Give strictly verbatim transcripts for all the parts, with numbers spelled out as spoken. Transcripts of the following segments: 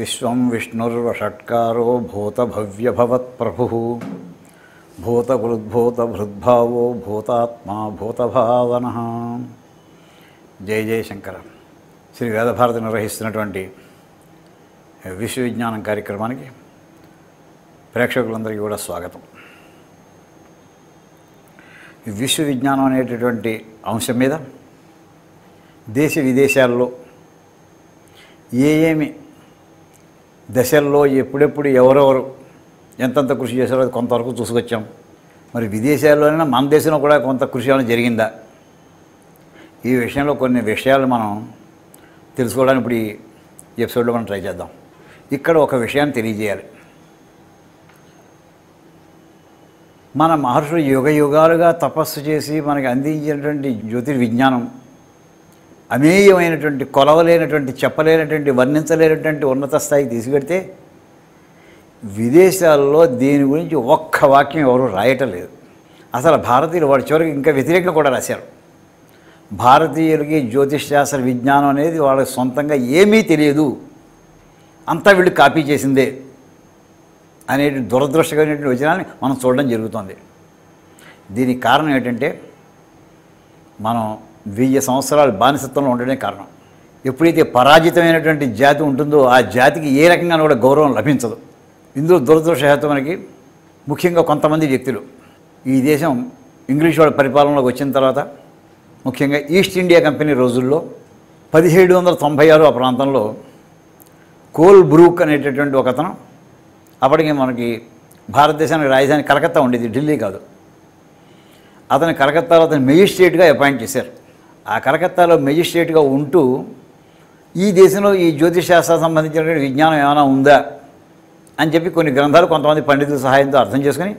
విశ్వం విష్ణుర్వషట్కారో భూతభవ్యభవత్ప్రభుః భూతకృద్భూతభృద్భావో భూతాత్మా భూతభావనః. జయ జయ శంకర. శ్రీ వేదభారతి నిర్వహిస్తున్నటువంటి విశ్వవిజ్ఞానం కార్యక్రమానికి ప్రేక్షకులందరికీ కూడా స్వాగతం. విశ్వవిజ్ఞానం అనేటటువంటి అంశం మీద దేశ విదేశాల్లో ఏ ఏమి దశల్లో ఎప్పుడెప్పుడు ఎవరెవరు ఎంతంత కృషి చేశారో అది కొంతవరకు చూసుకొచ్చాం. మరి విదేశాల్లోనైనా మన దేశంలో కూడా కొంత కృషి ఏమైనా జరిగిందా, ఈ విషయంలో కొన్ని విషయాలు మనం తెలుసుకోవడానికి ఇప్పుడు ఈ ఎపిసోడ్లో మనం ట్రై చేద్దాం. ఇక్కడ ఒక విషయాన్ని తెలియజేయాలి. మన మహర్షులు యుగ యుగాలుగా తపస్సు చేసి మనకి అందించినటువంటి జ్యోతిర్విజ్ఞానం అమేయమైనటువంటి, కొలవలేనటువంటి, చెప్పలేనటువంటి, వర్ణించలేనటువంటి ఉన్నత స్థాయికి తీసుకెడితే విదేశాల్లో దీని గురించి ఒక్క వాక్యం ఎవరు రాయటం లేదు. అసలు భారతీయులు వాడి చివరికి ఇంకా వ్యతిరేకంగా కూడా రాశారు. భారతీయులకి జ్యోతిష్ శాస్త్ర విజ్ఞానం అనేది వాళ్ళకి సొంతంగా ఏమీ తెలియదు, అంతా వీళ్ళు కాపీ చేసిందే అనే దురదృష్టకరమైనటువంటి వచనాన్ని మనం చూడడం జరుగుతుంది. దీనికి కారణం ఏంటంటే మనం వెయ్యి సంవత్సరాలు బానిసత్వంలో ఉండడమే కారణం. ఎప్పుడైతే పరాజితమైనటువంటి జాతి ఉంటుందో ఆ జాతికి ఏ రకంగా కూడా గౌరవం లభించదు. ఇందులో దురదృష్టవశాత్తు మనకి ముఖ్యంగా కొంతమంది వ్యక్తులు ఈ దేశం ఇంగ్లీష్ వాళ్ళ పరిపాలనలోకి వచ్చిన తర్వాత, ముఖ్యంగా ఈస్ట్ ఇండియా కంపెనీ రోజుల్లో పదిహేడు వందల తొంభై ఆరు ఆ ప్రాంతంలో కోల్ బ్రూక్ అనేటటువంటి ఒక అతను, అప్పటికి మనకి భారతదేశానికి రాజధాని కలకత్తా ఉండేది, ఢిల్లీ కాదు. అతను కలకత్తాలో అతను మెజిస్ట్రేట్గా అపాయింట్ చేశారు. ఆ కలకత్తాలో మెజిస్ట్రేట్గా ఉంటూ ఈ దేశంలో ఈ జ్యోతిష్ శాస్త్రానికి సంబంధించినటువంటి విజ్ఞానం ఏమైనా ఉందా అని చెప్పి కొన్ని గ్రంథాలు కొంతమంది పండితుల సహాయంతో అర్థం చేసుకుని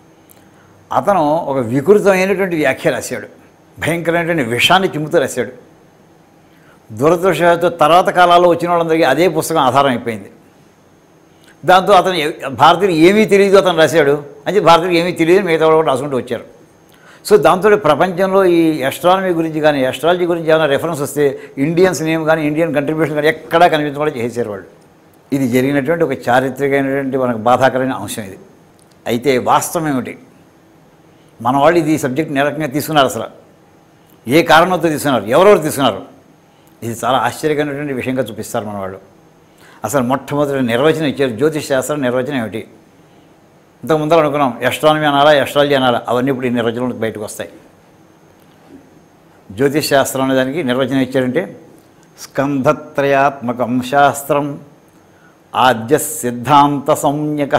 అతను ఒక వికృతమైనటువంటి వ్యాఖ్య రాశాడు. భయంకరమైనటువంటి విషాన్ని చిమ్ముతూ రాశాడు. దురదృష్టవశాత్తు తర్వాత కాలాల్లో వచ్చిన వాళ్ళందరికీ అదే పుస్తకం ఆధారం అయిపోయింది. దాంతో అతను భారతీయులు ఏమీ తెలియదు అతను రాశాడు అని చెప్పి భారతీయులు ఏమీ తెలియదు మిగతా వాళ్ళు కూడా రాసుకుంటూ వచ్చారు. సో దాంతో ప్రపంచంలో ఈ ఎస్ట్రానమీ గురించి కానీ ఎస్ట్రాలజీ గురించి ఏమైనా రెఫరెన్స్ వస్తే ఇండియన్స్ నేమ్ కానీ ఇండియన్ కంట్రిబ్యూషన్ కానీ ఎక్కడా కనిపించకుండా చేసేవారు వాళ్ళు. ఇది జరిగినటువంటి ఒక చారిత్రకమైనటువంటి మనకు బాధాకరమైన అంశం ఇది. అయితే వాస్తవం ఏమిటి, మన వాళ్ళు ఇది సబ్జెక్ట్ ఏ రకంగా తీసుకున్నారు, అసలు ఏ కారణంతో తీసుకున్నారు, ఎవరెవరు తీసుకున్నారు, ఇది చాలా ఆశ్చర్యకరమైనటువంటి విషయంగా చూపిస్తారు మన వాళ్ళు. అసలు మొట్టమొదటి నిర్వచనం ఇచ్చారు. జ్యోతిష్ శాస్త్రం నిర్వచనం ఏమిటి? ఇంతకు ముందర అనుకున్నాం ఎస్ట్రానమీ అనాలా, ఎస్ట్రాలజీ అనాలా, అవన్నీ ఇప్పుడు ఈ నిర్వచనంలో బయటకు వస్తాయి. జ్యోతిష్ శాస్త్రం అనే దానికి నిర్వచనం ఇచ్చారంటే స్కంధత్రయాత్మకం శాస్త్రం ఆద్య సిద్ధాంత సంజ్ఞక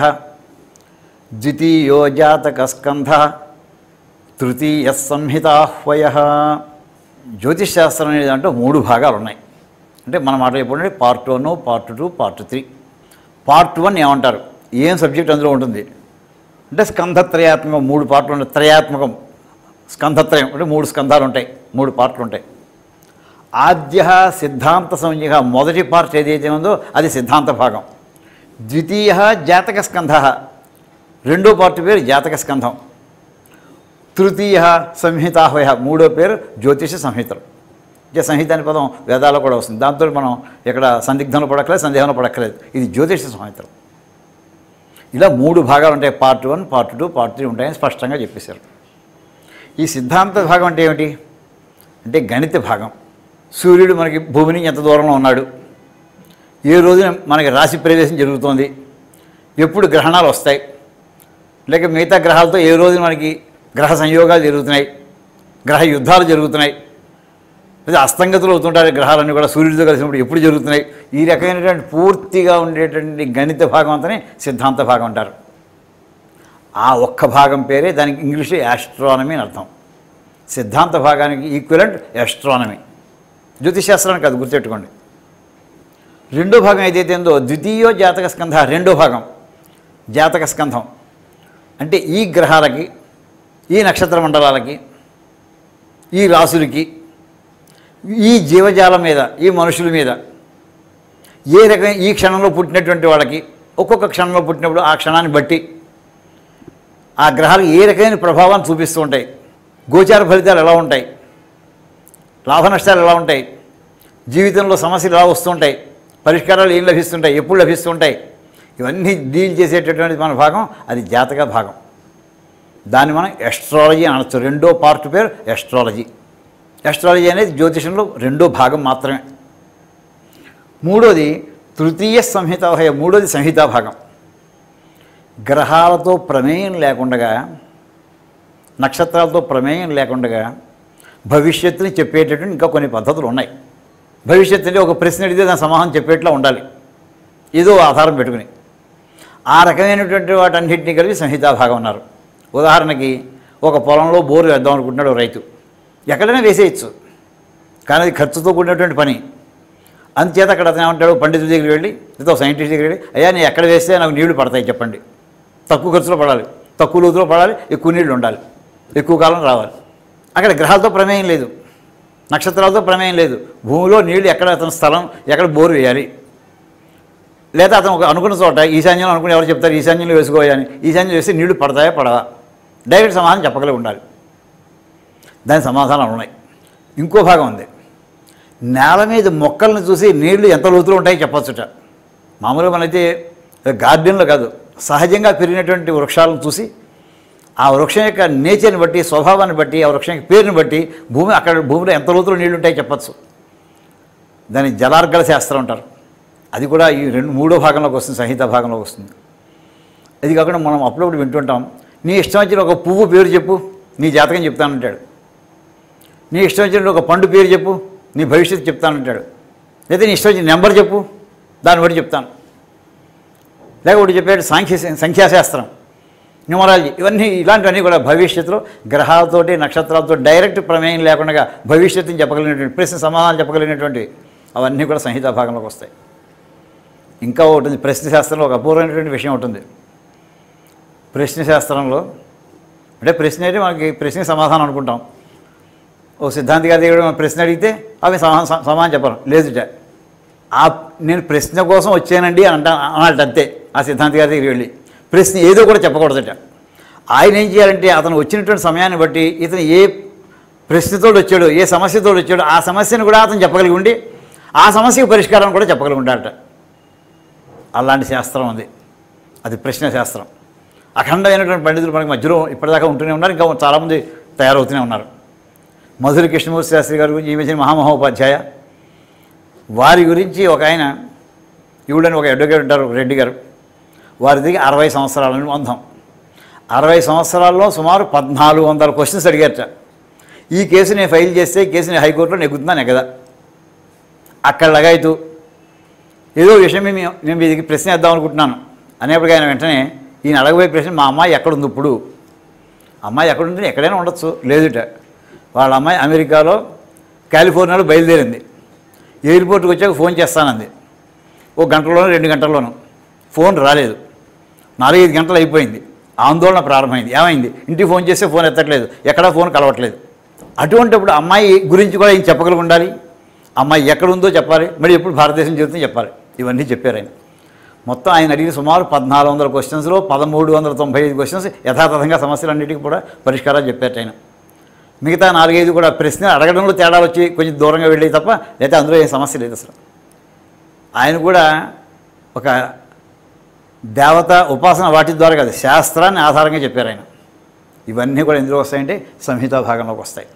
ద్వితీయో జాతక స్కంధ తృతీయ సంహితాహ్వయ. జ్యోతిష్ శాస్త్రం అనేది అంటే మూడు భాగాలు ఉన్నాయి. అంటే మన మాట చెప్పండి, part one, part two, part three. Part one ఏమంటారు, ఏం సబ్జెక్ట్ అందులో ఉంటుంది అంటే స్కంధత్రయాత్మకం, మూడు పార్ట్లు ఉంటాయి. త్రయాత్మకం, స్కంధత్రయం అంటే మూడు స్కంధాలు ఉంటాయి, మూడు పార్ట్లు ఉంటాయి. ఆద్య సిద్ధాంత సంజ్ఞ, మొదటి పార్ట్ ఏదైతే ఉందో అది సిద్ధాంత భాగం. ద్వితీయ జాతక స్కంధ, రెండో పార్ట్ పేరు జాతక స్కంధం. తృతీయ సంహితాహ్వయ, మూడో పేరు జ్యోతిష సంహితం. ఇక సంహిత అనే పదం వేదాల్లో కూడా వస్తుంది. దాంతో మనం ఇక్కడ సందిగ్ధంలో పడక్కలేదు, సందేహంలో పడక్కలేదు. ఇది జ్యోతిష సంహితం. ఇలా మూడు భాగాలు ఉంటాయి. Part one, part two, part three ఉంటాయని స్పష్టంగా చెప్పేశారు. ఈ సిద్ధాంత భాగం అంటే ఏమిటి అంటే గణిత భాగం. సూర్యుడు మనకి భూమిని ఎంత దూరంలో ఉన్నాడు, ఏ రోజున మనకి రాశి ప్రవేశం జరుగుతోంది, ఎప్పుడు గ్రహణాలు వస్తాయి, లేక మిగతా గ్రహాలతో ఏ రోజున మనకి గ్రహ సంయోగాలు జరుగుతున్నాయి, గ్రహ యుద్ధాలు జరుగుతున్నాయి, లేదా అస్తంగతులు అవుతుంటారు గ్రహాలన్నీ కూడా సూర్యుడితో కలిసినప్పుడు ఎప్పుడు జరుగుతున్నాయి. ఈ రకమైనటువంటి పూర్తిగా ఉండేటువంటి గణిత భాగం అంతనే సిద్ధాంత భాగం అంటారు. ఆ ఒక్క భాగం పేరే దానికి ఇంగ్లీష్లో యాస్ట్రానమీ అని అర్థం. సిద్ధాంత భాగానికి ఈక్వలెంట్ యాస్ట్రానమీ. జ్యోతిశాస్త్రానికి అది గుర్తెట్టుకోండి. రెండో భాగం ఏదైతే ఉందో ద్వితీయో జాతక స్కంధ, రెండో భాగం జాతక స్కంధం. అంటే ఈ గ్రహాలకి, ఈ నక్షత్ర మండలాలకి, ఈ రాసులకి, ఈ జీవజాలం మీద, ఈ మనుషుల మీద ఏ రకమైన ఈ క్షణంలో పుట్టినటువంటి వాళ్ళకి ఒక్కొక్క క్షణంలో పుట్టినప్పుడు ఆ క్షణాన్ని బట్టి ఆ గ్రహాలు ఏ రకమైన ప్రభావాన్ని చూపిస్తూ ఉంటాయి, గోచార ఫలితాలు ఎలా ఉంటాయి, లాభ నష్టాలు ఎలా ఉంటాయి, జీవితంలో సమస్యలు ఎలా వస్తుంటాయి, పరిష్కారాలు ఏం లభిస్తుంటాయి, ఎప్పుడు లభిస్తుంటాయి, ఇవన్నీ డీల్ చేసేటటువంటి మన భాగం అది జాతక భాగం. దాన్ని మనం ఎస్ట్రాలజీ అనొచ్చు. రెండో పార్ట్ పేరు ఎస్ట్రాలజీ. ఎస్ట్రాలజీ అనేది జ్యోతిషంలో రెండో భాగం మాత్రమే. మూడోది తృతీయ సంహిత, మూడోది సంహితా భాగం. గ్రహాలతో ప్రమేయం లేకుండా, నక్షత్రాలతో ప్రమేయం లేకుండా భవిష్యత్తుని చెప్పేటటువంటి ఇంకా కొన్ని పద్ధతులు ఉన్నాయి. భవిష్యత్తు అంటే ఒక ప్రశ్న అడిగితే దాని సమాధానం చెప్పేట్లా ఉండాలి, ఏదో ఆధారం పెట్టుకుని. ఆ రకమైనటువంటి వాటన్నింటినీ కలిపి సంహితా భాగం అన్నారు. ఉదాహరణకి ఒక పొలంలో బోరు వేద్దాం అనుకుంటున్నాడు రైతు. ఎక్కడైనా వేసేయచ్చు, కానీ అది ఖర్చుతో కూడినటువంటి పని. అందుచేత అక్కడ అతను ఏమంటాడు, పండితుడి దగ్గరికి వెళ్ళి లేదా సైంటిస్ట్ దగ్గరికి వెళ్ళి, అయ్యా నేను ఎక్కడ వేస్తే నాకు నీళ్లు పడతాయి చెప్పండి. తక్కువ ఖర్చులో పడాలి, తక్కువ లోతులో పడాలి, ఎక్కువ నీళ్లు ఉండాలి, ఎక్కువ కాలం రావాలి. అక్కడ గ్రహాలతో ప్రమేయం లేదు, నక్షత్రాలతో ప్రమేయం లేదు. భూమిలో నీళ్లు ఎక్కడ అతని స్థలం, ఎక్కడ బోరు వేయాలి, లేదా అతను ఒక అనుకున్న చోట ఈశాన్యంలో అనుకుని ఎవరు చెప్తారు ఈశాన్యంలో వేసుకోవాలని, ఈశాన్యం వేస్తే నీళ్లు పడతాయా పడవా, డైరెక్ట్ సమాధానం చెప్పగలిగి ఉండాలి. దాని సమాధానాలు ఉన్నాయి. ఇంకో భాగం ఉంది, నేల మీద మొక్కలను చూసి నీళ్లు ఎంత లోతులో ఉంటాయో చెప్పచ్చుట. మామూలుగా మనైతే గార్డెన్లో కాదు, సహజంగా పెరిగినటువంటి వృక్షాలను చూసి ఆ వృక్షం యొక్క నేచర్ని బట్టి, స్వభావాన్ని బట్టి, ఆ వృక్షం యొక్క పేరుని బట్టి భూమి అక్కడ భూమిలో ఎంత లోతులో నీళ్లు ఉంటాయో చెప్పచ్చు. దాన్ని జలార్గల శాస్త్రం అంటారు. అది కూడా ఈ రెండు మూడో భాగంలోకి వస్తుంది, సంహిత భాగంలోకి వస్తుంది. అది కాకుండా మనం అప్పుడప్పుడు వింటుంటాం, నీ ఇష్టం వచ్చిన ఒక పువ్వు పేరు చెప్పు, నీ జాతకం చెప్తానంటాడు. నీ ఇష్టం వచ్చిన ఒక పండు పేరు చెప్పు, నీ భవిష్యత్తు చెప్తానంటాడు. లేదా నీ ఇష్టం వచ్చిన నెంబర్ చెప్పు, దాన్ని బట్టి చెప్తాను. లేకపోతే చెప్పాడు సాంఖ్య సంఖ్యాశాస్త్రం, న్యూమరాలజీ, ఇవన్నీ ఇలాంటివన్నీ కూడా భవిష్యత్తులో గ్రహాలతోటి నక్షత్రాలతో డైరెక్ట్ ప్రమేయం లేకుండా భవిష్యత్తుని చెప్పగలిగినటువంటి, ప్రశ్న సమాధానం చెప్పగలిగినటువంటి అవన్నీ కూడా సంహితా భాగంలోకి వస్తాయి. ఇంకా ఒకటి ప్రశ్న శాస్త్రంలో ఒక అపూర్వమైనటువంటి విషయం ఉంటుంది. ప్రశ్న శాస్త్రంలో అంటే ప్రశ్న అయితే మనకి ప్రశ్నకి సమాధానం అనుకుంటాం. ఓ సిద్ధాంతి గారి దగ్గర ప్రశ్న అడిగితే అవి సమాధానం సమాధానం చెప్పరు, లేదుట ఆ నేను ప్రశ్న కోసం వచ్చానండి అని అంటా అన్నట్టు అంతే. ఆ సిద్ధాంతి గారి దగ్గరికి వెళ్ళి ప్రశ్న ఏదో కూడా చెప్పకూడదట. ఆయన ఏం చేయాలంటే అతను వచ్చినటువంటి సమయాన్ని బట్టి ఇతను ఏ ప్రశ్నతో వచ్చాడో, ఏ సమస్యతో వచ్చాడో ఆ సమస్యను కూడా అతను చెప్పగలిగి ఉండి ఆ సమస్యకు పరిష్కారం కూడా చెప్పగలిగి ఉంటాడట. అలాంటి శాస్త్రం ఉంది, అది ప్రశ్న శాస్త్రం. అఖండమైనటువంటి పండితులు మనకి మధ్యలో ఇప్పటిదాకా ఉంటూనే ఉన్నారు, ఇంకా చాలామంది తయారవుతూనే ఉన్నారు. మధుర కృష్ణమూర్తి శాస్త్రి గారి గురించి ఈ మధ్యన మహామహోపాధ్యాయ వారి గురించి ఒక ఆయన ఇవిడని ఒక అడ్వకేట్ ఉంటారు రెడ్డి గారు, వారిది అరవై సంవత్సరాల అనుబంధం. అరవై సంవత్సరాల్లో సుమారు పద్నాలుగు వందల క్వశ్చన్స్ అడిగారట. ఈ కేసు నేను ఫైల్ చేస్తే కేసుని హైకోర్టులో నెగ్గుతున్నాను కదా, అక్కడ లగాయితూ ఏదో విషయం మేము నేను మీ దగ్గర ప్రశ్న వేద్దాం అనుకుంటున్నాను అనేప్పటికీ ఆయన వెంటనే ఈయన అడగబోయే ప్రశ్న, మా అమ్మాయి ఎక్కడుంది ఇప్పుడు, అమ్మాయి ఎక్కడుంటే ఎక్కడైనా ఉండొచ్చు, లేదుట వాళ్ళ అమ్మాయి అమెరికాలో కాలిఫోర్నియాలో బయలుదేరింది, ఎయిర్పోర్ట్కి వచ్చాక ఫోన్ చేస్తానంది. ఓ గంటలోనూ రెండు గంటల్లోనూ ఫోన్ రాలేదు. నాలుగైదు గంటలు అయిపోయింది, ఆందోళన ప్రారంభమైంది. ఏమైంది, ఇంటికి ఫోన్ చేస్తే ఫోన్ ఎత్తట్లేదు, ఎక్కడా ఫోన్ కలవట్లేదు. అటువంటిప్పుడు అమ్మాయి గురించి కూడా ఏం చెప్పగలిగి ఉండాలి, అమ్మాయి ఎక్కడుందో చెప్పాలి, మరి ఎప్పుడు భారతదేశం చెబుతుందో చెప్పాలి. ఇవన్నీ చెప్పారు ఆయన. మొత్తం ఆయన అడిగిన సుమారు పద్నాలుగు వందల క్వశ్చన్స్లో పదమూడు వందల తొంభై ఐదు క్వశ్చన్స్ యథాతథంగా సమస్యలన్నిటికీ కూడా పరిష్కారాలు చెప్పారు ఆయన. మిగతా నాలుగైదు కూడా ప్రశ్న అడగడంలో తేడాలు వచ్చి కొంచెం దూరంగా వెళ్ళి తప్ప లేకపోతే అందులో ఏం సమస్య లేదు అసలు. ఆయన కూడా ఒక దేవత ఉపాసన వాటి ద్వారా కాదు, శాస్త్రాన్ని ఆధారంగా చెప్పారు ఆయన. ఇవన్నీ కూడా ఎందులో వస్తాయంటే సంహితా భాగంలోకి వస్తాయి.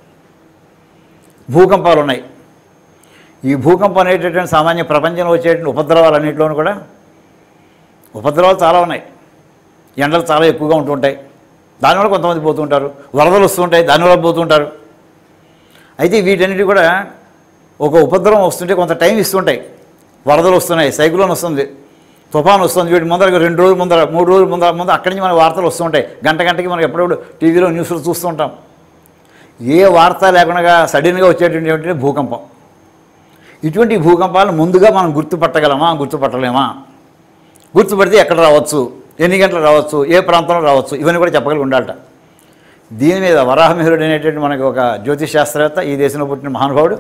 భూకంపాలు ఉన్నాయి. ఈ భూకంపం అనేటటువంటి సామాన్య ప్రపంచంలో వచ్చేటువంటి ఉపద్రవాలన్నింటిలోనూ కూడా ఉపద్రవాలు చాలా ఉన్నాయి. ఎండలు చాలా ఎక్కువగా ఉంటుంటాయి, దానివల్ల కొంతమంది పోతుంటారు. వరదలు వస్తుంటాయి, దానివల్ల పోతుంటారు. అయితే వీటన్నిటి కూడా ఒక ఉపద్రవం వస్తుంటే కొంత టైం ఇస్తుంటాయి. వరదలు వస్తున్నాయి, సైక్లోన్ వస్తుంది, తుఫాన్ వస్తుంది, వీటి ముందర రెండు రోజుల ముందర మూడు రోజుల ముందర ముందర అక్కడి నుంచి మన వార్తలు వస్తుంటాయి. గంట గంటకి మనం ఎప్పుడప్పుడు టీవీలో న్యూస్లో చూస్తుంటాం. ఏ వార్త లేకుండా సడన్గా వచ్చేటువంటి భూకంపం. ఇటువంటి భూకంపాలను ముందుగా మనం గుర్తుపట్టగలమా, గుర్తుపట్టలేమా, గుర్తుపడితే ఎక్కడ రావచ్చు, ఎన్ని గంటలు రావచ్చు, ఏ ప్రాంతంలో రావచ్చు, ఇవన్నీ కూడా చెప్పగలిగి ఉండాలట. దీని మీద వరాహమిహిరుడు అనేటువంటి మనకి ఒక జ్యోతిష్ శాస్త్రవేత్త, ఈ దేశంలో పుట్టిన మహానుభావుడు,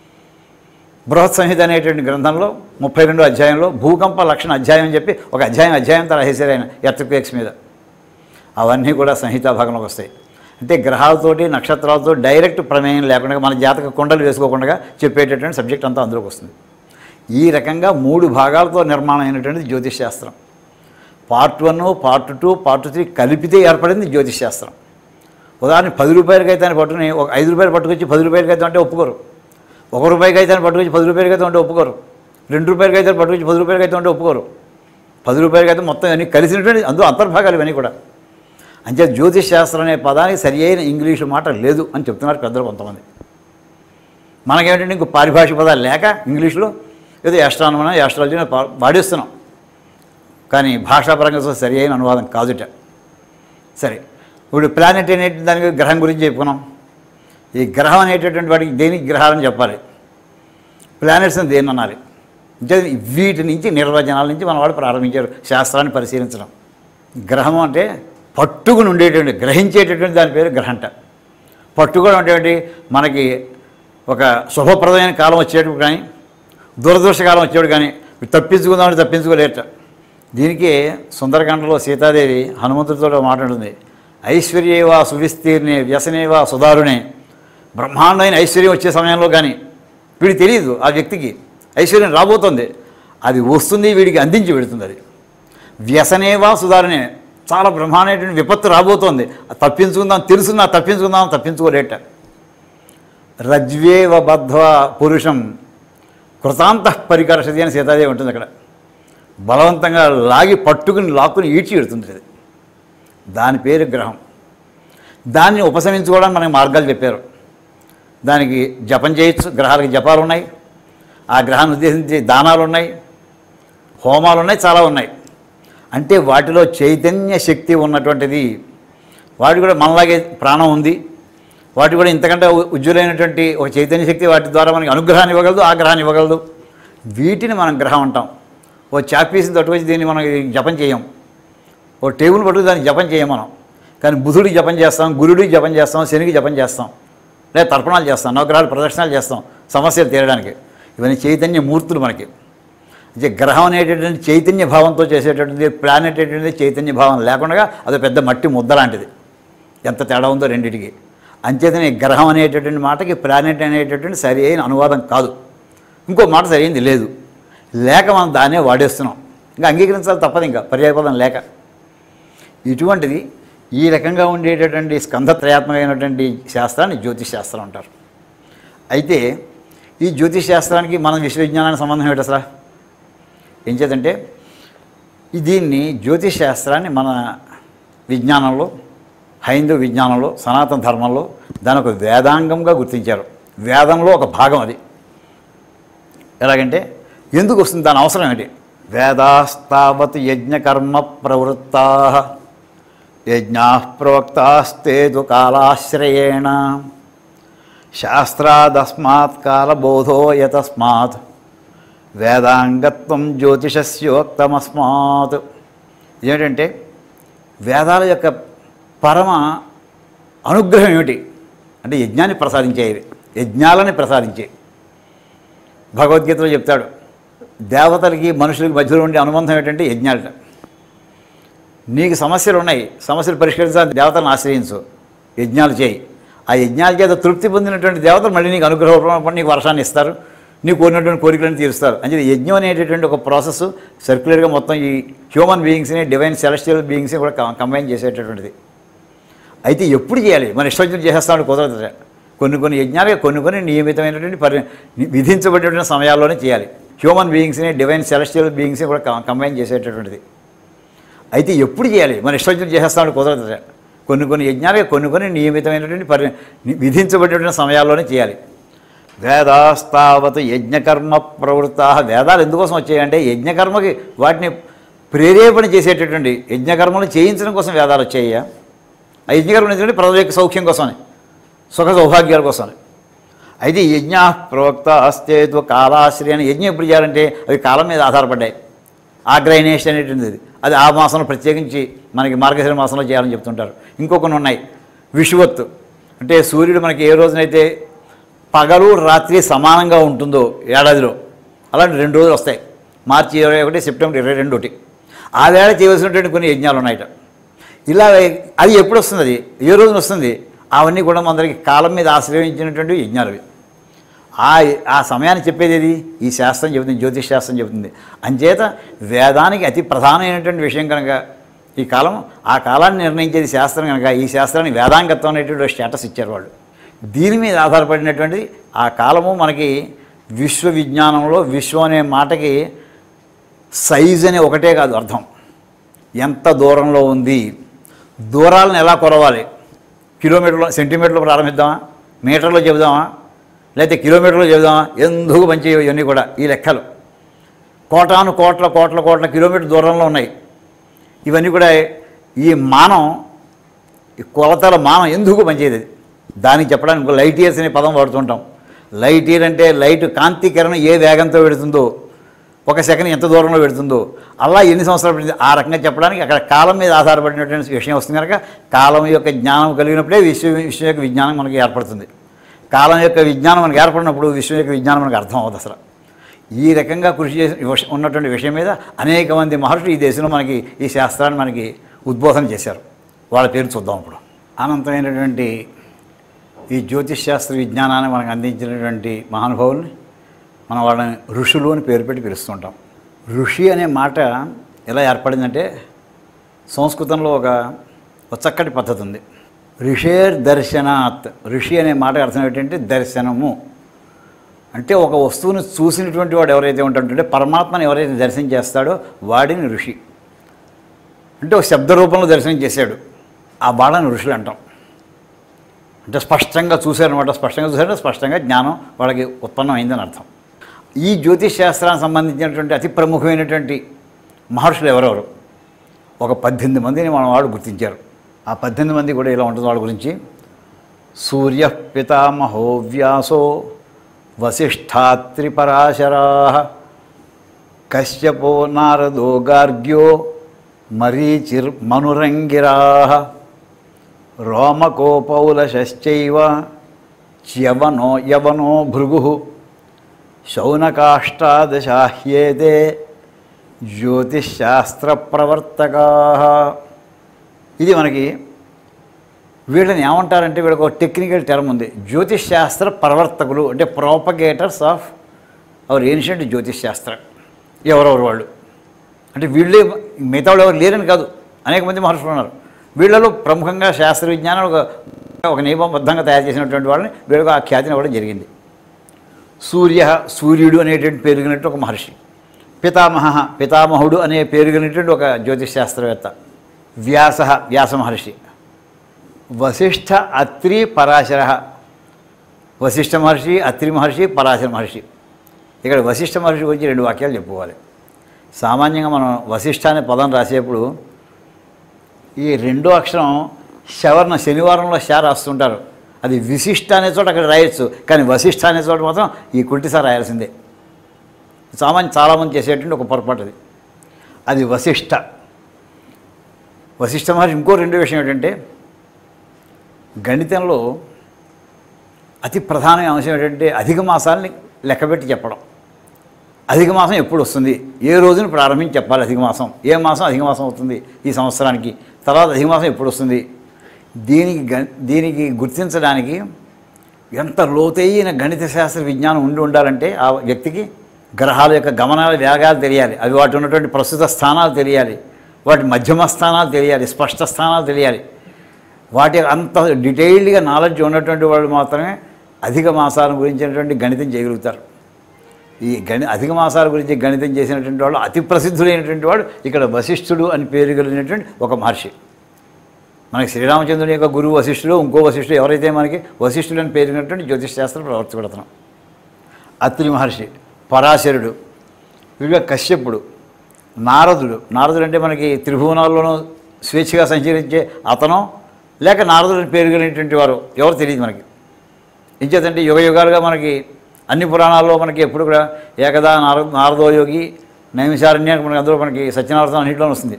బృహత్ సంహిత అనేటువంటి గ్రంథంలో ముప్పై రెండో అధ్యాయంలో భూకంప లక్షణ అధ్యాయం అని చెప్పి ఒక అధ్యాయం అధ్యాయంతో రాసేసారు ఆయన ఎర్త్క్వేక్స్ మీద. అవన్నీ కూడా సంహితా భాగంలోకి వస్తాయి. అంటే గ్రహాలతోటి నక్షత్రాలతో డైరెక్ట్ ప్రమేయం లేకుండా మన జాతక కుండలు వేసుకోకుండా చెప్పేటటువంటి సబ్జెక్ట్ అంతా అందులోకి వస్తుంది. ఈ రకంగా మూడు భాగాలతో నిర్మాణం అయినటువంటిది జ్యోతిష్ శాస్త్రం. Part one, part two, part three కలిపితే ఏర్పడింది జ్యోతిష్ శాస్త్రం. ఉదాహరణ పది రూపాయలకి అయితే పట్టుకుని ఒక ఐదు రూపాయలు పట్టుకొచ్చి పది రూపాయలకి అయితే అంటే ఒప్పుకోరు. ఒక రూపాయికి అయితే పట్టుకొచ్చి పది రూపాయలకి అయితే ఉంటే ఒప్పుకోరు. రెండు రూపాయలకి అయితే పట్టుకొచ్చి పది రూపాయలకి అయితే ఉంటే ఒప్పుకోరు. పది రూపాయలకి అయితే మొత్తం అన్నీ కలిసినటువంటి అందులో అంతర్భాగాలు ఇవన్నీ కూడా. అంతే జ్యోతిష్ శాస్త్రం అనే పదానికి సరి అయిన ఇంగ్లీషు మాట లేదు అని చెప్తున్నారు పెద్దలు కొంతమంది. మనకేమిటంటే ఇంకో పారిభాషిక పదాలు లేక ఇంగ్లీష్లో ఏదో యాస్ట్రానమీ యాస్ట్రాలజీ వాడేస్తున్నాం, కానీ భాషాపరంగా సరి అయిన అనువాదం కాదుట. సరే, ఇప్పుడు ప్లానెట్ అనే దానికి గ్రహం గురించి చెప్పుకున్నాం. ఈ గ్రహం అనేటటువంటి వాటికి దేనికి గ్రహాలని చెప్పాలి, ప్లానెట్స్ని దేన్ని అనాలి. అంటే వీటి నుంచి నిర్వచనాల నుంచి మన వాళ్ళు ప్రారంభించారు శాస్త్రాన్ని పరిశీలించడం. గ్రహం అంటే పట్టుకుని ఉండేటువంటి గ్రహించేటటువంటి దాని పేరు గ్రహంట. పట్టుకొని ఉండేటువంటి మనకి ఒక శుభప్రదమైన కాలం వచ్చేటప్పుడు కానీ దురదృష్టకాలం వచ్చేటప్పుడు కానీ తప్పించుకుందామని తప్పించుకోలేట. దీనికి సుందరకాండలో సీతాదేవి హనుమంతుడితో మాట్లాడుతుంది. ఐశ్వర్యేవా సువిస్తీర్ణే వ్యసనేవా సుదారుణే. బ్రహ్మాండమైన ఐశ్వర్యం వచ్చే సమయంలో కానీ వీడికి తెలియదు, ఆ వ్యక్తికి ఐశ్వర్యం రాబోతుంది, అది వస్తుంది, వీడికి అందించి పెడుతుంది. అది వ్యసనేవా సుదారుణే, చాలా బ్రహ్మాండమైనటువంటి విపత్తు రాబోతోంది, తప్పించుకుందాం తెలుసున్నా తప్పించుకుందాం తప్పించుకోలేట. రజ్వేవ బద్ధ్వా పురుషం కృతాంత పరికర్షతి అని సీతాదేవి ఉంటుంది. అక్కడ బలవంతంగా లాగి పట్టుకుని లాక్కుని ఈడ్చి పెడుతుంది. అది దాని పేరు గ్రహం. దాన్ని ఉపశమించుకోవడానికి మనకి మార్గాలు చెప్పారు. దానికి జపం చేయొచ్చు, గ్రహాలకి జపాలు ఉన్నాయి, ఆ గ్రహాన్ని ఉద్దేశించి దానాలు ఉన్నాయి, హోమాలు ఉన్నాయి, చాలా ఉన్నాయి. అంటే వాటిలో చైతన్య శక్తి ఉన్నటువంటిది. వాటి కూడా మనలాగే ప్రాణం ఉంది, వాటి కూడా ఇంతకంటే ఉజ్వలైనటువంటి ఒక చైతన్య శక్తి వాటి ద్వారా మనకి అనుగ్రహాన్ని ఇవ్వగలదు, ఆగ్రహాన్ని ఇవ్వగలదు. వీటిని మనం గ్రహం అంటాం. ఓ చాపీస్ని తట్టుకొచ్చి దీన్ని మనం జపం చేయం, ఓ టేబుల్ పట్టుకు దానికి జపం చేయం మనం. కానీ బుధుడికి జపం చేస్తాం, గురుడికి జపం చేస్తాం, శనికి జపం చేస్తాం, లేదా తర్పణాలు చేస్తాం, నవగ్రహాలు ప్రదక్షిణాలు చేస్తాం సమస్యలు తీరడానికి. ఇవన్నీ చైతన్య మూర్తులు మనకి. అంటే గ్రహం అనేటటువంటి చైతన్య భావంతో చేసేటటువంటిది, ప్లానెట్ అనేటువంటిది చైతన్య భావం లేకుండా అది పెద్ద మట్టి ముద్ద లాంటిది. ఎంత తేడా ఉందో రెండింటికి. అంచేతనే గ్రహం అనేటటువంటి మాటకి ప్లానెట్ అనేటటువంటి సరి అయిన అనువాదం కాదు. ఇంకో మాట సరైనది లేదు, లేక మనం దాన్నే వాడేస్తున్నాం. ఇంకా అంగీకరించాలి తప్పదు, ఇంకా పర్యాయపదం లేక. ఇటువంటిది ఈ రకంగా ఉండేటటువంటి స్కంధత్రయాత్మకమైనటువంటి శాస్త్రాన్ని జ్యోతిష్ శాస్త్రం అంటారు. అయితే ఈ జ్యోతిష్ శాస్త్రానికి మన విశ్వవిజ్ఞానానికి సంబంధం ఏమిటి అసలు? ఏం చేద్దంటే దీన్ని జ్యోతిష్ శాస్త్రాన్ని మన విజ్ఞానంలో, హైందవ విజ్ఞానంలో, సనాతన ధర్మంలో దాని ఒక వేదాంగంగా గుర్తించారు. వేదంలో ఒక భాగం అది. ఎలాగంటే ఎందుకు వస్తుంది, దాని అవసరం ఏంటి? వేదాస్తావత్ యజ్ఞకర్మ ప్రవృత్తా యజ్ఞా ప్రోక్తాస్తేదు కాలాశ్రయేణ శాస్త్రాదస్మాత్ కాలబోధో యతస్మాత్ వేదాంగత్వం జ్యోతిషస్యోక్తమస్మాత్. ఏమిటంటే వేదాల యొక్క పరమ అనుగ్రహం ఏమిటి అంటే యజ్ఞాన్ని ప్రసాదించేవి, యజ్ఞాలని ప్రసాదించేవి. భగవద్గీతలో చెప్తాడు, దేవతలకి మనుషులకి మధ్యలో ఉండే అనుబంధం ఏంటంటే యజ్ఞాలట. నీకు సమస్యలు ఉన్నాయి, సమస్యలు పరిష్కరించాలని దేవతలను ఆశ్రయించు, యజ్ఞాలు చేయి. ఆ యజ్ఞాల చేత తృప్తి పొందినటువంటి దేవతలు మళ్ళీ నీకు అనుగ్రహం, నీకు వర్షాన్ని ఇస్తారు, నీకు కోరినటువంటి కోరికలను తీరుస్తారు. అంటే యజ్ఞం అనేటటువంటి ఒక ప్రాసెస్ సర్క్యులర్గా మొత్తం ఈ హ్యూమన్ బీయింగ్స్ని, డివైన్ సెలెస్టియల్ బీయింగ్స్ని కూడా కంబైన్ చేసేటటువంటిది. అయితే ఎప్పుడు చేయాలి? మన ఇష్టం చేసేస్తామని కుదరదు. కొన్ని కొన్ని యజ్ఞాలు కొన్ని కొన్ని నియమితమైనటువంటి పరి విధించబడినటువంటి సమయాల్లోనే చేయాలి. హ్యూమన్ బీయింగ్స్ని, డివైన్ సెలెస్టియల్ బీయింగ్స్ని కూడా కంబైన్ చేసేటటువంటిది. అయితే ఎప్పుడు చేయాలి? మన ఇష్టం చేసేస్తామని కుదరదు. కొన్ని కొన్ని యజ్ఞాలు కొన్ని కొన్ని నియమితమైనటువంటి పరి విధించబడినటువంటి సమయాల్లోనే చేయాలి. వేదాస్తావత్ యజ్ఞకర్మ ప్రవృత్తా. వేదాలు ఎందుకోసం వచ్చాయంటే యజ్ఞకర్మకి వాటిని ప్రేరేపణ చేసేటటువంటి యజ్ఞకర్మలు చేయించడం కోసం వేదాలు వచ్చాయి. ఆ యజ్ఞకర్మలు ఎందుకంటే ప్రజల యొక్క సౌఖ్యం కోసమని, సుఖ సౌభాగ్యాల కోసమని. అయితే యజ్ఞ ప్రోక్త అస్తేత్వ కాలాశ్రయాన్ని యజ్ఞం ఎప్పుడు చేయాలంటే అవి కాలం మీద ఆధారపడ్డాయి. ఆగ్రహణేషన్ అనేటువంటిది అది ఆ మాసంలో ప్రత్యేకించి మనకి మార్గశిర మాసంలో చేయాలని చెప్తుంటారు. ఇంకొకటి ఉన్నాయి, విషువత్తు అంటే సూర్యుడు మనకి ఏ రోజునైతే పగలు రాత్రి సమానంగా ఉంటుందో ఏడాదిలో అలాంటి రెండు రోజులు వస్తాయి. మార్చి ఇరవై ఒకటి సెప్టెంబర్ ఇరవై రెండు ఒకటి ఆ వేళ చేయవలసినటువంటి కొన్ని యజ్ఞాలు ఉన్నాయట. ఇలా అది ఎప్పుడు వస్తుంది, అది ఏ రోజున వస్తుంది, అవన్నీ కూడా మనందరికి కాలం మీద ఆశ్రయించినటువంటి యజ్ఞాలు. ఆ ఆ సమయాన్ని చెప్పేది ఏది? ఈ శాస్త్రం చెబుతుంది, జ్యోతిష్ శాస్త్రం చెబుతుంది. అంచేత వేదానికి అతి ప్రధానమైనటువంటి విషయం కనుక ఈ కాలం, ఆ కాలాన్ని నిర్ణయించేది శాస్త్రం కనుక ఈ శాస్త్రాన్ని వేదాంగత్వం అనేటువంటి స్టేటస్ ఇచ్చారు వాళ్ళు. దీని మీద ఆధారపడినటువంటిది ఆ కాలము. మనకి విశ్వ విజ్ఞానంలో విశ్వం అనే మాటకి సైజ్ అనే ఒకటే కాదు అర్థం, ఎంత దూరంలో ఉంది, దూరాలను ఎలా కొలవాలి, కిలోమీటర్లో సెంటీమీటర్లో ప్రారంభిద్దామా, మీటర్లో చెబుదామా, లేకపోతే కిలోమీటర్లో చెబుదామా, ఎందుకు మంచి ఇవన్నీ కూడా ఈ లెక్కలు కోటాను కోట్ల కోట్ల కోట్ల కిలోమీటర్ దూరంలో ఉన్నాయి. ఇవన్నీ కూడా ఈ మానం, ఈ కొలతల మానం ఎందుకు పనిచేయదు దానికి చెప్పడానికి ఇంకో లైట్ ఇయర్స్ అనే పదం వాడుతుంటాం. లైట్ ఇయర్ అంటే లైట్ కాంతి కిరణం ఏ వేగంతో పెడుతుందో, ఒక సెకండ్ ఎంత దూరంలో పెడుతుందో, అలా ఎన్ని సంవత్సరాలు పడుతుంది ఆ రకంగా చెప్పడానికి అక్కడ కాలం మీద ఆధారపడినటువంటి విషయం వస్తుంది కనుక కాలం యొక్క జ్ఞానం కలిగినప్పుడే విశ్వ విశ్వం యొక్క విజ్ఞానం మనకి ఏర్పడుతుంది. కాలం యొక్క విజ్ఞానం మనకు ఏర్పడినప్పుడు విశ్వం యొక్క విజ్ఞానం మనకు అర్థం అవుతుంది. అసలు ఈ రకంగా కృషి చేసి ఉన్నటువంటి విషయం మీద అనేక మంది మహర్షులు ఈ దేశంలో మనకి ఈ శాస్త్రాన్ని మనకి ఉద్బోధన చేశారు. వాళ్ళ పేరు చూద్దాం ఇప్పుడు. అనంతమైనటువంటి ఈ జ్యోతిష్ శాస్త్ర విజ్ఞానాన్ని మనకు అందించినటువంటి మహానుభావుల్ని మనం వాళ్ళని ఋషులు అని పేరు పెట్టి పిలుస్తుంటాం. ఋషి అనే మాట ఎలా ఏర్పడిందంటే సంస్కృతంలో ఒక చక్కటి పద్ధతి ఉంది. ఋషేర్ దర్శనాత్. ఋషి అనే మాట అర్థం ఏంటంటే దర్శనము అంటే ఒక వస్తువును చూసినటువంటి వాడు ఎవరైతే ఉంటాడంటే పరమాత్మను ఎవరైతే దర్శనం చేస్తాడో వాడిని ఋషి అంటే ఒక శబ్ద రూపంలో దర్శనం చేశాడు, ఆ వాళ్ళని ఋషులు అంటాం. అంటే స్పష్టంగా చూశారనమాట, స్పష్టంగా చూశారంటే స్పష్టంగా జ్ఞానం వాళ్ళకి ఉత్పన్నమైందని అర్థం. ఈ జ్యోతిష్ శాస్త్రానికి సంబంధించినటువంటి అతి ప్రముఖమైనటువంటి మహర్షులు ఎవరెవరు? ఒక పద్దెనిమిది మందిని మన వాళ్ళు గుర్తించారు. ఆ పద్దెనిమిది మంది కూడా ఇలా ఉంటుంది వాళ్ళ గురించి. సూర్య పితామహో వ్యాసో వసిష్ఠాత్రిపరాశరా కశ్యపో నారదో గార్గ్యో మరీచిర్మనురంగిరా రోమకోపౌలశ్చైవ చ్యవనో యవనో భృగు శౌనకాష్టాదశాహ్యేతే జ్యోతిశాస్త్ర ప్రవర్తకా. ఇది మనకి వీళ్ళని ఏమంటారంటే వీళ్ళకి ఒక టెక్నికల్ టర్మ్ ఉంది, జ్యోతిష్ శాస్త్ర ప్రవర్తకులు అంటే ప్రోపగేటర్స్ ఆఫ్ అవర్ ఏన్షియంట్ జ్యోతిష్ శాస్త్ర. ఎవరెవరు వాళ్ళు అంటే వీళ్ళే, మిగతా వాళ్ళు ఎవరు లేరని కాదు, అనేక మంది మహర్షులు ఉన్నారు. వీళ్ళలో ప్రముఖంగా శాస్త్ర విజ్ఞానం ఒక ఒక నియమబద్ధంగా తయారు చేసినటువంటి వాళ్ళని వీళ్ళకు ఆ ఖ్యాతిని ఇవ్వడం జరిగింది. సూర్య, సూర్యుడు అనేటువంటి పేరుగినట్టు ఒక మహర్షి. పితామహ, పితామహుడు అనే పేరుగినటువంటి ఒక జ్యోతిష్ శాస్త్రవేత్త. వ్యాస, వ్యాస మహర్షి. వశిష్ఠ, అత్రి, పరాశర. వశిష్ఠ మహర్షి, అత్రి మహర్షి, పరాశర మహర్షి. ఇక్కడ వశిష్ఠ మహర్షి గురించి రెండు వాక్యాలు చెప్పుకోవాలి. సామాన్యంగా మనం వశిష్ఠ అనే పదం రాసేప్పుడు ఈ రెండో అక్షరం శవర్ణ, శనివారంలో శా రాస్తుంటారు. అది విశిష్ట అనే చోట అక్కడ రాయొచ్చు, కానీ వశిష్ఠ అనే చోట మాత్రం ఈ కుల్టిసా రాయాల్సిందే. సామాన్య చాలామంది చేసేటువంటి ఒక పొరపాటు అది. అది వశిష్ఠ. వశిష్ఠ మహర్షి ఇంకో రెండో విషయం ఏంటంటే గణితంలో అతి ప్రధానమైన అంశం ఏంటంటే అధిక మాసాలని లెక్కబెట్టి చెప్పడం. అధిక మాసం ఎప్పుడు వస్తుంది, ఏ రోజున ప్రారంభించి చెప్పాలి అధిక మాసం, ఏ మాసం అధిక మాసం అవుతుంది ఈ సంవత్సరానికి, తర్వాత అధిక మాసం ఎప్పుడు వస్తుంది. దీనికి గ దీనికి గుర్తించడానికి ఎంత లోతైన గణిత శాస్త్ర విజ్ఞానం ఉండి ఉండాలంటే ఆ వ్యక్తికి గ్రహాల యొక్క గమనాల వేగాలు తెలియాలి, అవి వాటి ఉన్నటువంటి ప్రస్తుత స్థానాలు తెలియాలి, వాటి మధ్యమ స్థానాలు తెలియాలి, స్పష్ట స్థానాలు తెలియాలి. వాటి అంత డీటెయిల్డ్గా నాలెడ్జ్ ఉన్నటువంటి వాళ్ళు మాత్రమే అధిక మాసాల గురించినటువంటి గణితం చేయగలుగుతారు. ఈ గణి అధిక మాసాల గురించి గణితం చేసినటువంటి వాళ్ళు అతి ప్రసిద్ధులైనటువంటి వాడు ఇక్కడ వశిష్ఠుడు అని పేరు కలిగినటువంటి ఒక మహర్షి. మనకి శ్రీరామచంద్రుని యొక్క గురువు వశిష్ఠుడు, ఇంకో వశిష్ఠుడు ఎవరైతే మనకి వశిష్ఠుడు అని పేరున్నటువంటి జ్యోతిష్ శాస్త్రం ప్రవర్తిపెడుతున్నాం. అత్రి మహర్షి, పరాశరుడు, వీళ్ళ కశ్యపుడు, నారదుడు. నారదుడు అంటే మనకి త్రిభువనాల్లోనూ స్వేచ్ఛగా సంచరించే అతను, లేక నారదుడు అని పేరు కలిగినటువంటి వారు ఎవరు తెలియదు మనకి. ఇంచేతంటే యుగ యుగాలుగా మనకి అన్ని పురాణాల్లో మనకి ఎప్పుడు కూడా ఏకదా నారద నారదో యోగి, నైమిషారణ్యానికి మనకి అందులో మనకి సత్యనారాయణ అన్నింటిలో వస్తుంది.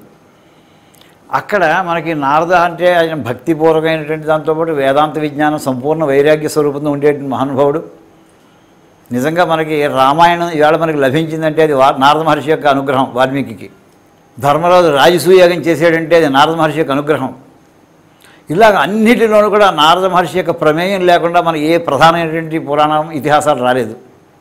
అక్కడ మనకి నారద అంటే ఆయన భక్తిపూర్వకమైనటువంటి దాంతోపాటు వేదాంత విజ్ఞానం సంపూర్ణ వైరాగ్య స్వరూపంలో ఉండేటువంటి మహానుభావుడు. నిజంగా మనకి రామాయణం ఇవాళ మనకి లభించిందంటే అది నారద మహర్షి యొక్క అనుగ్రహం. వాల్మీకి ధర్మరాజు రాజసూయాగం చేసాడంటే అది నారద మహర్షి యొక్క అనుగ్రహం. ఇలాగ అన్నిటిలోనూ కూడా నారద మహర్షి యొక్క ప్రమేయం లేకుండా మనకి ఏ ప్రధానమైనటువంటి పురాణం ఇతిహాసాలు రాలేదు.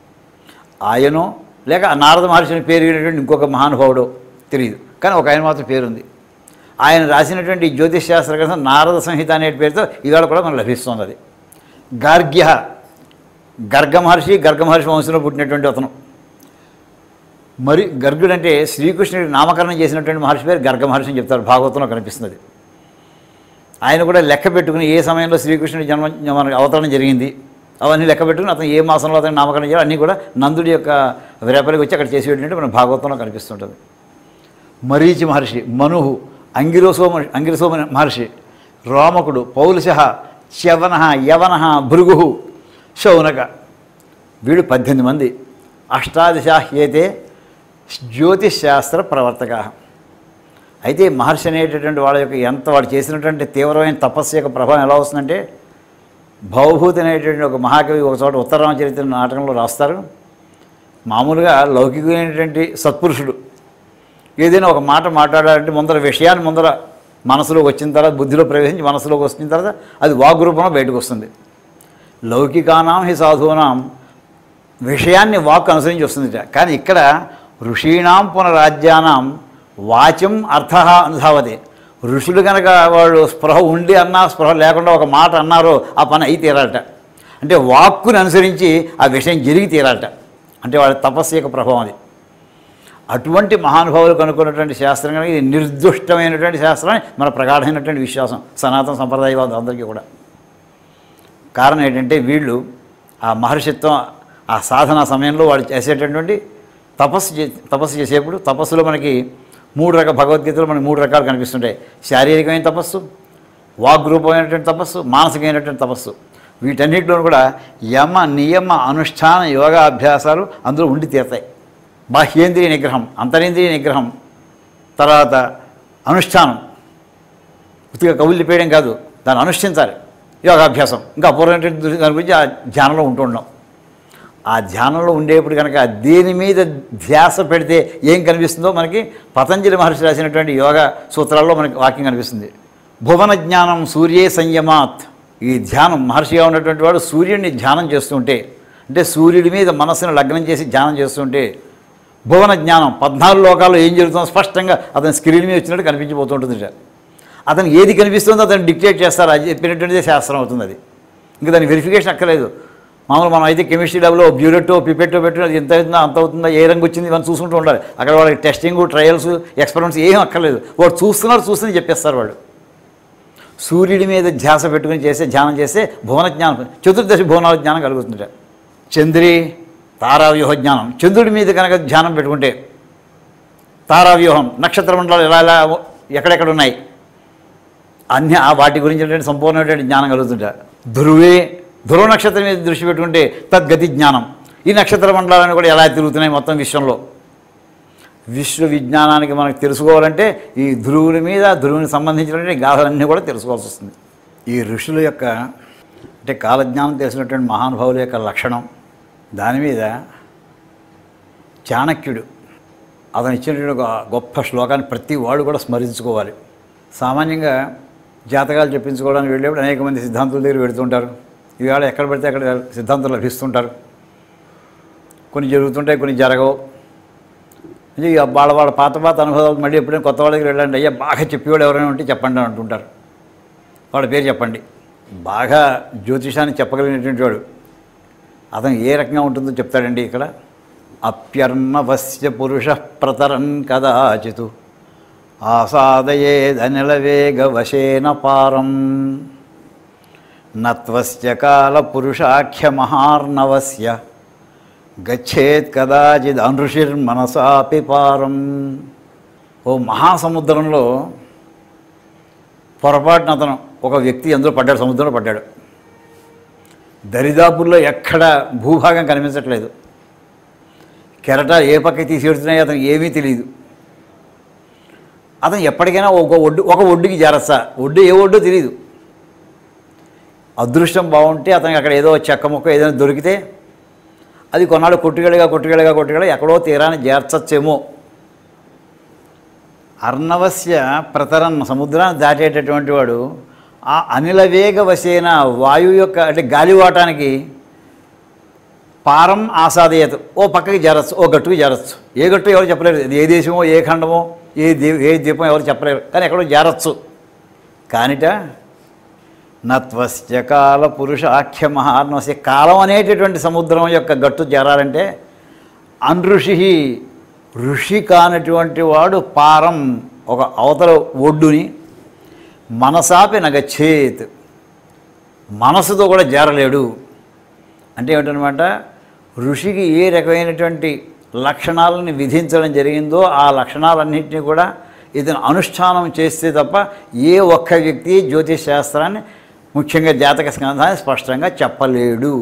ఆయనో లేక నారద మహర్షిని పేరు వినేటువంటి ఇంకొక మహానుభావుడో తెలియదు, కానీ ఒక ఆయన మాత్రం పేరుంది. ఆయన రాసినటువంటి జ్యోతిష్ శాస్త్ర గ్రంథం నారద సంహిత అనే పేరుతో ఇవాళ కూడా మనకు లభిస్తుంది. అది గార్గ్య, గర్గ మహర్షి, గర్గ మహర్షి వంశంలో పుట్టినటువంటి అతను. మరి గర్గుడు అంటే శ్రీకృష్ణుడి నామకరణం చేసినటువంటి మహర్షి పేరు గర్గ మహర్షి అని చెప్తారు, భాగవతంలో కనిపిస్తుంది. ఆయన కూడా లెక్క పెట్టుకుని ఏ సమయంలో శ్రీకృష్ణుడి జన్మ మనకు అవతరణ జరిగింది అవన్నీ లెక్క పెట్టుకుని అతను ఏ మాసంలో అతను నామకరణం చేయాలి అన్నీ కూడా నందుడి యొక్క రేపలికి వచ్చి అక్కడ చేసి పెట్టినట్టు మన భాగవతంలో కనిపిస్తుంటుంది. మరీచి మహర్షి, మనుహు, అంగిరసో అంగిరసో మహర్షి, రోమకుడు, పౌలుష, చ్యవన, యవన, భృగు, శౌనక, వీడు పద్దెనిమిది మంది. అష్టాదశాహ్యేతే జ్యోతిశాస్త్ర ప్రవర్తక. అయితే మహర్షి అనేటటువంటి వాళ్ళ యొక్క ఎంత వాడు చేసినటువంటి తీవ్రమైన తపస్సు యొక్క ప్రభావం ఎలా వస్తుందంటే, భవభూతి అనేటువంటి ఒక మహాకవి ఒక చోట ఉత్తరరామచరిత్ర నాటకంలో రాస్తారు. మామూలుగా లౌకికమైనటువంటి సత్పురుషుడు ఏదైనా ఒక మాట మాట్లాడాలంటే ముందర విషయాన్ని ముందర మనసులోకి వచ్చిన తర్వాత బుద్ధిలో ప్రవేశించి మనసులోకి వచ్చిన తర్వాత అది వాగ్రూపంలో బయటకు వస్తుంది. లౌకికానాం హి సాధూనాం విషయాన్ని వాక్ అనుసరించి వస్తుంది. కానీ ఇక్కడ ఋషీణాం పునరాజ్యానాం వాచం అర్థ అనుధావతే. ఋషులు కనుక వాళ్ళు స్పృహ ఉండి అన్నా స్పృహ లేకుండా ఒక మాట అన్నారో ఆ పని అయి తీరాలట. అంటే వాక్కుని అనుసరించి ఆ విషయం జరిగి తీరాలట. అంటే వాళ్ళ తపస్సు యొక్క ప్రభావం అది. అటువంటి మహానుభావులు కనుక్కున్నటువంటి శాస్త్రం కనుక ఇది నిర్దుష్టమైనటువంటి శాస్త్రం అని మన ప్రగాఢమైనటువంటి విశ్వాసం సనాతన సంప్రదాయవాదులు అందరికీ కూడా. కారణం ఏంటంటే వీళ్ళు ఆ మహర్షిత్వం ఆ సాధన సమయంలో వాళ్ళు చేసేటటువంటి తపస్సు చే తపస్సు చేసేప్పుడు తపస్సులో మనకి మూడు రకాల భగవద్గీతలో మనకి మూడు రకాలు కనిపిస్తుంటాయి. శారీరకమైన తపస్సు, వాగ్రూపమైనటువంటి తపస్సు, మానసికమైనటువంటి తపస్సు. వీటన్నిటిలోనూ కూడా యమ నియమ అనుష్ఠాన యోగా అభ్యాసాలు అందులో ఉండి తీరుతాయి. బాహ్యేంద్రియ నిగ్రహం, అంతరేంద్రియ నిగ్రహం, తర్వాత అనుష్ఠానం. పూర్తిగా కవులు పేయడం కాదు, దాన్ని అనుష్ఠించాలి. యోగాభ్యాసం ఇంకా అపూర్వమైనటువంటి దాని గురించి ఆ ధ్యానంలో ఉంటున్నాం. ఆ ధ్యానంలో ఉండేప్పుడు కనుక దేని మీద ధ్యాస పెడితే ఏం కనిపిస్తుందో మనకి పతంజలి మహర్షి రాసినటువంటి యోగా సూత్రాల్లో మనకి వాక్యం కనిపిస్తుంది. భువన జ్ఞానం సూర్యే సంయమాత్. ఈ ధ్యానం మహర్షిగా ఉన్నటువంటి వాడు సూర్యుడిని ధ్యానం చేస్తుంటే, అంటే సూర్యుడి మీద మనస్సును లగ్నం చేసి ధ్యానం చేస్తుంటే భువన జ్ఞానం పద్నాలుగు లోకాల్లో ఏం జరుగుతుందో స్పష్టంగా అతని స్క్రీన్ మీద వచ్చినట్టు కనిపించిపోతుంటుంది. అతను ఏది కనిపిస్తుందో అతను డిక్టేట్ చేస్తారు, అది చెప్పినటువంటిదే శాస్త్రం అవుతుంది. అది ఇంకా దాని వెరిఫికేషన్ అక్కర్లేదు. మామూలు మనం అయితే కెమిస్ట్రీ ల్యాబ్లో బ్యూరెట్టో పిపెట్టో పెట్టిన అది ఎంత అవుతుందో అంత అవుతుందా, ఏ రంగు వచ్చింది మనం చూసుకుంటూ ఉండాలి. అక్కడ వాళ్ళకి టెస్టింగ్, ట్రయల్స్, ఎక్స్పెరిమెంట్స్ ఏం అక్కర్లేదు. వాడు చూస్తున్నారు చూస్తుంది చెప్పేస్తారు వాళ్ళు. సూర్యుడి మీద ధ్యాస పెట్టుకుని చేసే ధ్యానం చేస్తే భువన జ్ఞానం, చతుర్దశి భువనాల జ్ఞానం కలుగుతుంది. చంద్రి తారావ్యూహ జ్ఞానం, చంద్రుడి మీద కనుక ధ్యానం పెట్టుకుంటే తారావ్యూహం, నక్షత్ర మండలాలు ఎలా ఎలా ఎక్కడెక్కడ ఉన్నాయి అన్ని వాటి గురించి సంపూర్ణమైనటువంటి జ్ఞానం కలుగుతుంటారు. ధ్రువే, ధ్రువ నక్షత్రం మీద దృష్టి పెట్టుకుంటే తద్గతి జ్ఞానం. ఈ నక్షత్ర మండలాలను కూడా ఎలా తిరుగుతున్నాయి మొత్తం విశ్వంలో. విశ్వ విజ్ఞానానికి మనకు తెలుసుకోవాలంటే ఈ ధ్రువుని మీద ధ్రువునికి సంబంధించినటువంటి గాథలన్నీ కూడా తెలుసుకోవాల్సి వస్తుంది. ఈ ఋషుల యొక్క అంటే కాలజ్ఞానం తెలిసినటువంటి మహానుభావుల యొక్క లక్షణం, దాని మీద చాణక్యుడు అతను ఇచ్చినటువంటి ఒక గొప్ప శ్లోకాన్ని ప్రతి వాడు కూడా స్మరించుకోవాలి. సామాన్యంగా జాతకాలు చెప్పించుకోవడానికి వెళ్ళేప్పుడు అనేక మంది సిద్ధాంతుల దగ్గర పెడుతుంటారు. ఇవాళ ఎక్కడ పడితే అక్కడ సిద్ధాంతాలు లభిస్తుంటారు. కొన్ని జరుగుతుంటాయి, కొన్ని జరగవు. వాళ్ళ వాళ్ళ పాత పాత అనుభవాలు మళ్ళీ ఎప్పుడైనా కొత్త వాళ్ళ దగ్గర వెళ్ళండి, అయ్యా బాగా చెప్పేవాడు ఎవరైనా ఉంటే చెప్పండి అని అంటుంటారు. వాళ్ళ పేరు చెప్పండి. బాగా జ్యోతిషాన్ని చెప్పగలిగినటువంటి వాడు అతను ఏ రకంగా ఉంటుందో చెప్తాడండి ఇక్కడ. అప్యర్ణవస్య పురుష ప్రతరన్ కదాచితు ఆసాదయేదనిలవేగవశేన పారం నత్వస్య కాల పురుషాఖ్య మహార్ణవస్య గచ్చేత్ కదాచిద్ అనృషిర్మనసాపి పారం. ఓ మహాసముద్రంలో పొరపాటున అతను ఒక వ్యక్తి అందులో పడ్డాడు, సముద్రంలో పడ్డాడు. దరిదాపుల్లో ఎక్కడ భూభాగం కనిపించట్లేదు. కెరటాలు ఏ పక్కకి తీసేడుతున్నాయో అతనికి ఏమీ తెలియదు. అతను ఎప్పటికైనా ఒక ఒడ్డు ఒక ఒడ్డుకి చేరస్తా, ఒడ్డు ఏ ఒడ్డో తెలియదు. అదృష్టం బాగుంటే అతనికి అక్కడ ఏదో చెక్క ముక్క ఏదైనా దొరికితే అది కొన్నాళ్ళు కొట్టుగడగా కొట్టుగడగా కొట్టుగడ ఎక్కడో తీరాన్ని చేర్చచ్చేమో. అర్ణవస్య ప్రతరన్, సముద్రాన్ని దాటేటటువంటి వాడు ఆ అనిల వేగ వశేన వాయువు యొక్క అంటే గాలివాటానికి పారం ఆసాదయత ఓ పక్కకి జరచ్చు, ఓ గట్టుకి జరచ్చు. ఏ గట్టు ఎవరు చెప్పలేరు, ఏ దేశమో ఏ ఖండమో ఏ దీ ఏ ద్వీపం ఎవరు చెప్పలేరు, కానీ ఎక్కడో జరచ్చు. కానిట నత్వస్య కాల పురుషాఖ్య మహార్ణవస్య కాలం అనేటటువంటి సముద్రం యొక్క గట్టు చేరాలంటే అనృషి ఋషి కానటువంటి వాడు పారం ఒక అవతల ఒడ్డుని మనసాపి నగచ్చేత్ మనసుతో కూడా చేరలేడు. అంటే ఏమిటనమాట, ఋషికి ఏ రకమైనటువంటి లక్షణాలను విధించడం జరిగిందో ఆ లక్షణాలన్నింటినీ కూడా ఇతను అనుష్ఠానం చేస్తే తప్ప ఏ ఒక్క వ్యక్తి జ్యోతిష్ శాస్త్రాన్ని ముఖ్యంగా జాతక స్కంధాన్ని స్పష్టంగా చెప్పలేడు.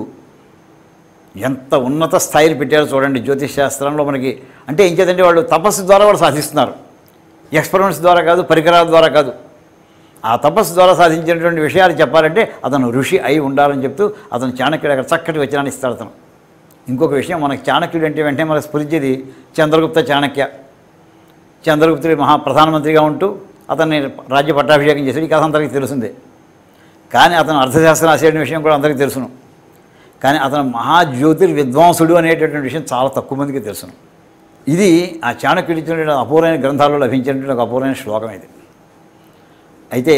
ఎంత ఉన్నత స్థాయిని పెట్టారో చూడండి జ్యోతిష్ శాస్త్రంలో మనకి. అంటే ఇంకేదంటే వాళ్ళు తపస్సు ద్వారా వాళ్ళు సాధిస్తున్నారు, ఎక్స్పెరిమెంట్స్ ద్వారా కాదు, పరికరాల ద్వారా కాదు. ఆ తపస్సు ద్వారా సాధించినటువంటి విషయాలు చెప్పాలంటే అతను ఋషి అయి ఉండాలని చెప్తూ అతను చాణక్యుడు అక్కడ చక్కటి వచనాన్ని ఇస్తాడు అతను. ఇంకొక విషయం, మనకి చాణక్యుడు అంటే వెంటనే మనకు స్ఫురించేది చంద్రగుప్త చాణక్య. చంద్రగుప్తుడి మహా ప్రధానమంత్రిగా ఉంటూ అతన్ని రాజ్య పట్టాభిషేకం చేశాడు. ఈ కథ అందరికీ తెలుసుందే. కానీ అతను అర్థశాస్త్రం రాసేటువంటి విషయం కూడా అందరికీ తెలుసును. కానీ అతను మహాజ్యోతిర్ విద్వాంసుడు అనేటటువంటి విషయం చాలా తక్కువ మందికి తెలుసును. ఇది ఆ చాణక్యుడు ఇచ్చినటువంటి అపూర్వమైన గ్రంథాల్లో లభించినటువంటి ఒక అపూర్వమైన శ్లోకం ఇది. అయితే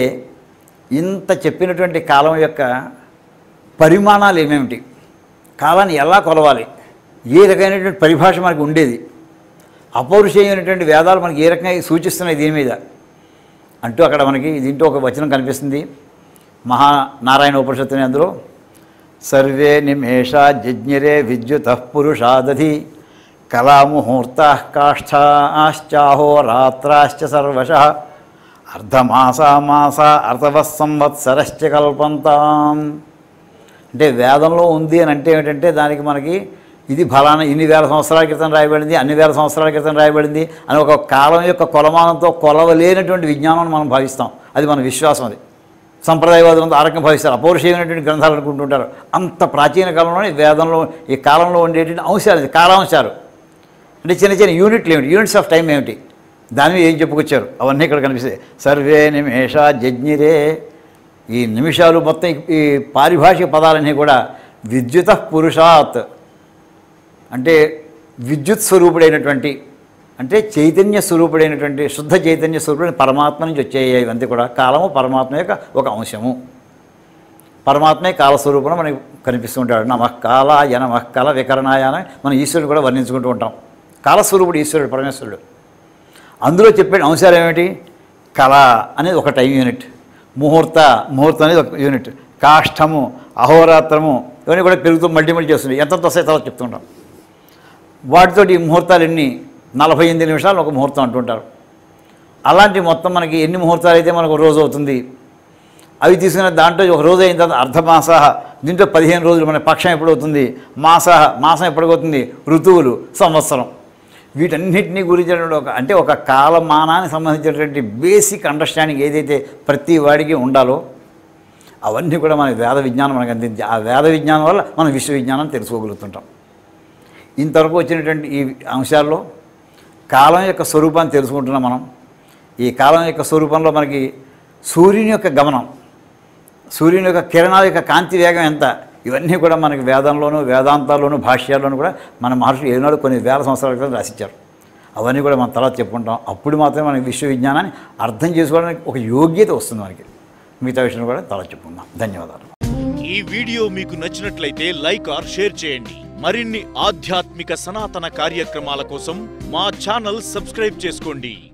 ఇంత చెప్పినటువంటి కాలం యొక్క పరిమాణాలు ఏమేమిటి, కాలాన్ని ఎలా కొలవాలి, ఏ రకమైనటువంటి పరిభాష మనకు ఉండేది, అపౌరుషేయమైనటువంటి వేదాలు మనకి ఏ రకంగా సూచిస్తున్నాయి దీని మీద అంటూ అక్కడ మనకి దీంట్లో ఒక వచనం కనిపిస్తుంది. మహానారాయణ ఉపనిషత్తుని అందులో సర్వే నిమేష జజ్ఞరే విద్యుత పురుషాదధి కళాముహూర్త కాష్ఠాశ్చాహో రాత్రాశ్చ సర్వశ అర్ధమాసా మాస అర్ధవ సంవత్సరశ్చ కల్పంతాం. అంటే వేదంలో ఉంది అని అంటే ఏమిటంటే దానికి మనకి ఇది ఫలానా ఇన్ని వేల సంవత్సరాల క్రితం రాయబడింది, అన్ని వేల సంవత్సరాల క్రితం రాయబడింది అని ఒక కాలం యొక్క కొలమానంతో కొలవలేనటువంటి విజ్ఞానం మనం భావిస్తాం. అది మన విశ్వాసం. అది సంప్రదాయవాదులంతా ఆ రకంగా భావిస్తారు. అపౌరుషేయమైనటువంటి గ్రంథాలు అనుకుంటుంటారు. అంత ప్రాచీన కాలంలోనే వేదంలో ఈ కాలంలో ఉండేటువంటి అంశాలు, కాలాంశాలు అంటే చిన్న చిన్న యూనిట్లు ఏమిటి, యూనిట్స్ ఆఫ్ టైం ఏమిటి, దాని మీద ఏం చెప్పుకొచ్చారు అవన్నీ ఇక్కడ కనిపిస్తాయి. సర్వే నిమేష జజ్ఞిరే, ఈ నిమిషాలు మొత్తం ఈ పారిభాషిక పదాలన్నీ కూడా విద్యుత పురుషాత్ అంటే విద్యుత్ స్వరూపుడైనటువంటి అంటే చైతన్య స్వరూపుడైనటువంటి శుద్ధ చైతన్య స్వరూపుడైన పరమాత్మ నుంచి వచ్చేవి. ఇవంతా కూడా కాలము పరమాత్మ యొక్క ఒక అంశము. పరమాత్మే కాలస్వరూపం మనకి కనిపిస్తూ ఉంటాడు. నమః కాలాయ నమః కల వికరణాయ అని మనం ఈశ్వరుని కూడా వర్ణించుకుంటూ ఉంటాం. కాలస్వరూపుడు ఈశ్వరుడు పరమేశ్వరుడు. అందులో చెప్పే అంశాలు ఏమిటి, కళ అనేది ఒక టైం యూనిట్, ముహూర్త ముహూర్తం అనేది ఒక యూనిట్, కాష్టము అహోరాత్రము ఇవన్నీ కూడా పెరుగుతూ మల్టీ మల్టీ చేస్తుంది. ఎంతతో వస్తాయి తర్వాత చెప్తుంటాం. వాటితో ఈ ముహూర్తాలు ఎన్ని నలభై ఎనిమిది నిమిషాలు ఒక ముహూర్తం అంటుంటారు. అలాంటి మొత్తం మనకి ఎన్ని ముహూర్తాలు అయితే మనకు రోజు అవుతుంది అవి తీసుకున్న దాంట్లో ఒక రోజు అయిన తర్వాత అర్ధమాస, దీంట్లో పదిహేను రోజులు మన పక్షం ఎప్పుడు అవుతుంది, మాస మాసం ఎప్పటికవుతుంది, ఋతువులు సంవత్సరం, వీటన్నిటినీ గురించి ఒక అంటే ఒక కాలమానానికి సంబంధించినటువంటి బేసిక్ అండర్స్టాండింగ్ ఏదైతే ప్రతి వాడికి ఉండాలో అవన్నీ కూడా మన వేద విజ్ఞానం మనకు అందించి ఆ వేద విజ్ఞానం వల్ల మనం విశ్వ విజ్ఞానం తెలుసుకోగలుగుతుంటాం. ఇంతవరకు వచ్చినటువంటి ఈ అంశాల్లో కాలం యొక్క స్వరూపాన్ని తెలుసుకుంటున్నాం మనం. ఈ కాలం యొక్క స్వరూపంలో మనకి సూర్యుని యొక్క గమనం, సూర్యుని యొక్క కిరణాల యొక్క కాంతి వేగం ఎంత, ఇవన్నీ కూడా మనకి వేదంలోనూ వేదాంతాల్లోనూ భాష్యాల్లోనూ కూడా మన మహర్షులు ఏనాడు కొన్ని వేల సంవత్సరాల క్రితం రాసిచ్చారు. అవన్నీ కూడా మనం తర్వాత చెప్పుకుంటాం. అప్పుడు మాత్రమే మనకి విశ్వ విజ్ఞానాన్ని అర్థం చేసుకోవడానికి ఒక యోగ్యత వస్తుంది మనకి. మిగతా విషయం కూడా తర్వాత చెప్పుకుందాం. ధన్యవాదాలు. ఈ వీడియో మీకు నచ్చినట్లయితే లైక్ ఆర్ షేర్ చేయండి. మరిన్ని ఆధ్యాత్మిక సనాతన కార్యక్రమాల కోసం మా ఛానల్ సబ్స్క్రైబ్ చేసుకోండి.